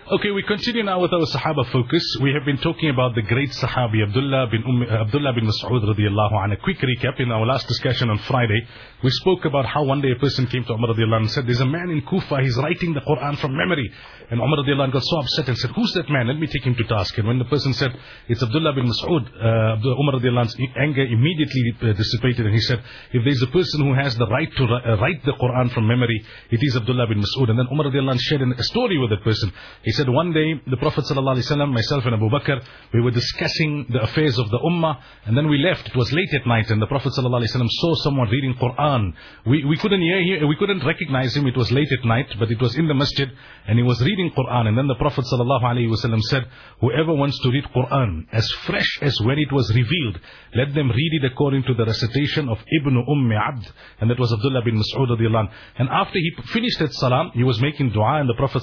Okay, we continue now with our Sahaba focus. We have been talking about the great Sahabi Abdullah bin Mas'ud radiyallahu anhu. A quick recap. In our last discussion on Friday, we spoke about how one day a person came to Umar radiyallahu anhu and said, there's a man in Kufa, he's writing the Quran from memory. And Umar radiyallahu anhu got so upset and said, who's that man? Let me take him to task. And when the person said, it's Abdullah bin Mas'ud, Umar radiyallahu anhu's anger immediately dissipated, and he said, if there's a person who has the right to write the Quran from memory, it is Abdullah bin Mas'ud. And then Umar radiyallahu anhu shared a story with that person. He said, one day, the Prophet ﷺ, myself and Abu Bakr, we were discussing the affairs of the Ummah, and then we left. It was late at night, and the Prophet ﷺ saw someone reading Quran. We couldn't hear him, we couldn't recognize him. It was late at night, but it was in the masjid, and he was reading Quran. And then the Prophet ﷺ said, whoever wants to read Quran as fresh as when it was revealed, let them read it according to the recitation of Ibn Abd, and that was Abdullah bin Mas'ud radiyallahu anhu. And after he finished that salam, he was making dua, and the Prophet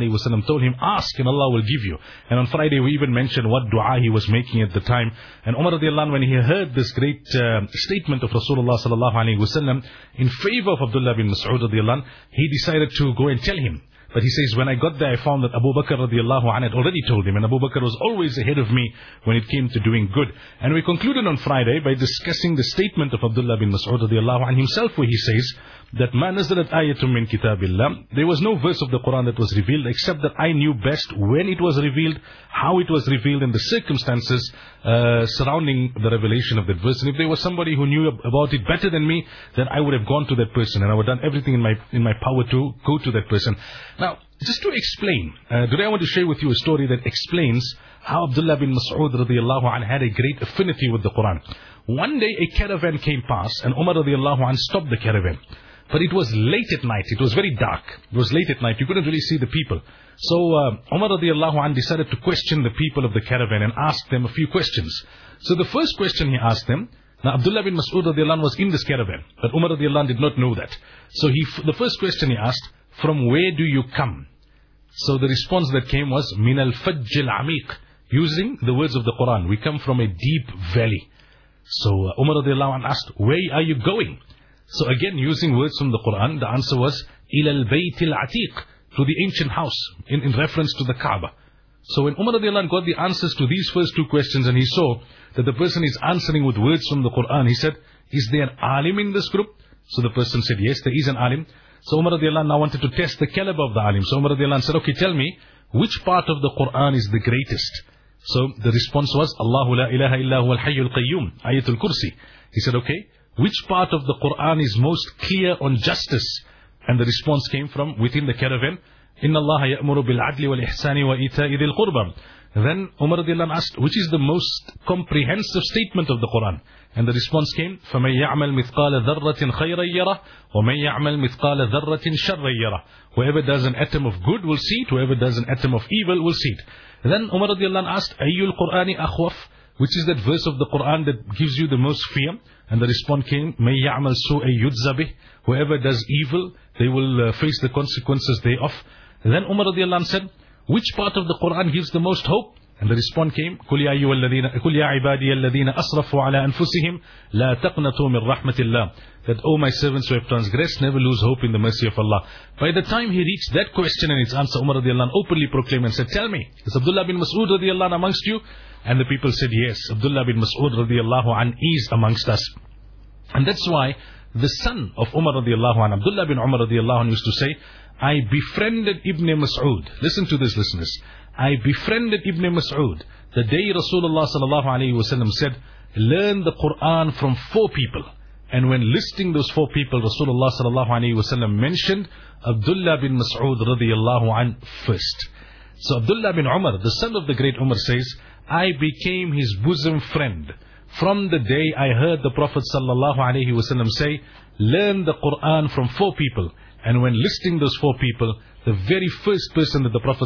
ﷺ told him, ask and Allah will give you. And on Friday we even mentioned what dua he was making at the time. And Umar radiyallahu anhu, when he heard this great statement of Rasulullah sallallahu alaihi wasallam in favor of Abdullah bin Mas'ud radiyallahu anhu, he decided to go and tell him. But he says, when I got there, I found that Abu Bakr radiyallahu anhu had already told him, and Abu Bakr was always ahead of me when it came to doing good. And we concluded on Friday by discussing the statement of Abdullah bin Mas'ud radiyallahu anhu himself, where he says that ma nazalat ayatum min kitabillah. There was no verse of the Quran that was revealed, except that I knew best when it was revealed, how it was revealed, and the circumstances surrounding the revelation of that verse. And if there was somebody who knew about it better than me, then I would have gone to that person, and I would have done everything in my power to go to that person. Now, just to explain, today I want to share with you a story that explains how Abdullah bin Mas'ud radiyallahu anhu had a great affinity with the Quran. One day a caravan came past, and Umar radiyallahu anhu stopped the caravan. But it was late at night. It was very dark. It was late at night. You couldn't really see the people. So Umar radiyallahu anhu decided to question the people of the caravan and ask them a few questions. So the first question he asked them, now Abdullah bin Mas'ud radiyallahu anhu was in this caravan, but Umar radiyallahu anhu did not know that. So the first question he asked, from where do you come? So the response that came was, min al-fajj al-amiq, using the words of the Quran. We come from a deep valley. So Umar radiyallahu anhu asked, where are you going? So again, using words from the Quran, the answer was, ila al-bayt al-atiq, to the ancient house, in reference to the Kaaba. So when Umar radiyallahu anhu got the answers to these first two questions, and he saw that the person is answering with words from the Quran, he said, is there an alim in this group? So the person said, yes, there is an alim. So Umar radiyallahu anhu now wanted to test the caliber of the alim. So Umar radiyallahu anhu said, okay, tell me, which part of the Quran is the greatest? So the response was, Allahu la ilaha illa huwa al-hayyul qayyum, Ayatul Kursi. He said, okay, which part of the Quran is most clear on justice? And the response came from within the caravan, Inna Allah ya'muru bil-adli wal-ihsani wa ita'i dhil qurba. Then Umar radiyallahu anhu asked, which is the most comprehensive statement of the Quran? And the response came, فَمَنْ يَعْمَلْ مِثْقَالَ ذَرَّةٍ خَيْرًا يَرَهُ وَمَنْ يَعْمَلْ مِثْقَالَ ذَرَّةٍ شَرًّا يَرَهُ. Whoever does an atom of good will see it, whoever does an atom of evil will see it. Then Umar radiyallahu anhu asked, أَيُّ الْقُرْآنِ أَخْوَفُ, which is that verse of the Quran that gives you the most fear? And the response came, مَنْ يَعْمَلْ سُوءًا يُجْزَ بِهِ, whoever does evil, they will face the consequences thereof. Then Umar radiyallahu anhu said, which part of the Quran gives the most hope? And the response came, قُلْ يَا عِبَادِيَ الَّذِينَ أَسْرَفُوا عَلَىٰ أَنفُسِهِمْ لَا تَقْنَطُوا مِنْ رَحْمَةِ اللَّهِ, that, O my servants who have transgressed, never lose hope in the mercy of Allah. By the time he reached that question and its answer, Umar radiyallahu anhu openly proclaimed and said, tell me, is Abdullah bin Mas'ud radiyallahu anhu amongst you? And the people said, yes, Abdullah bin Mas'ud radiyallahu anhu is amongst us. And that's why the son of Umar radiyallahu anhu, Abdullah bin Umar radiyallahu anhu, used to say, I befriended Ibn Mas'ud. Listen to this, listeners. I befriended Ibn Mas'ud the day Rasulullah sallallahu alayhi wa sallam said, learn the Quran from 4 people. And when listing those 4 people, Rasulullah sallallahu alayhi wa sallam mentioned Abdullah bin Mas'ud radiyallahu anhu first. So Abdullah bin Umar, the son of the great Umar, says, I became his bosom friend from the day I heard the Prophet sallallahu alayhi wa sallam say, learn the Quran from 4 people. And when listing those 4 people, the very first person that the Prophet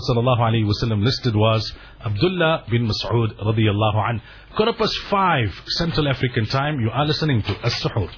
ﷺ listed was Abdullah bin Mas'ud radiyallahu anhu. 5:15 Central African time, you are listening to As-Suhoor.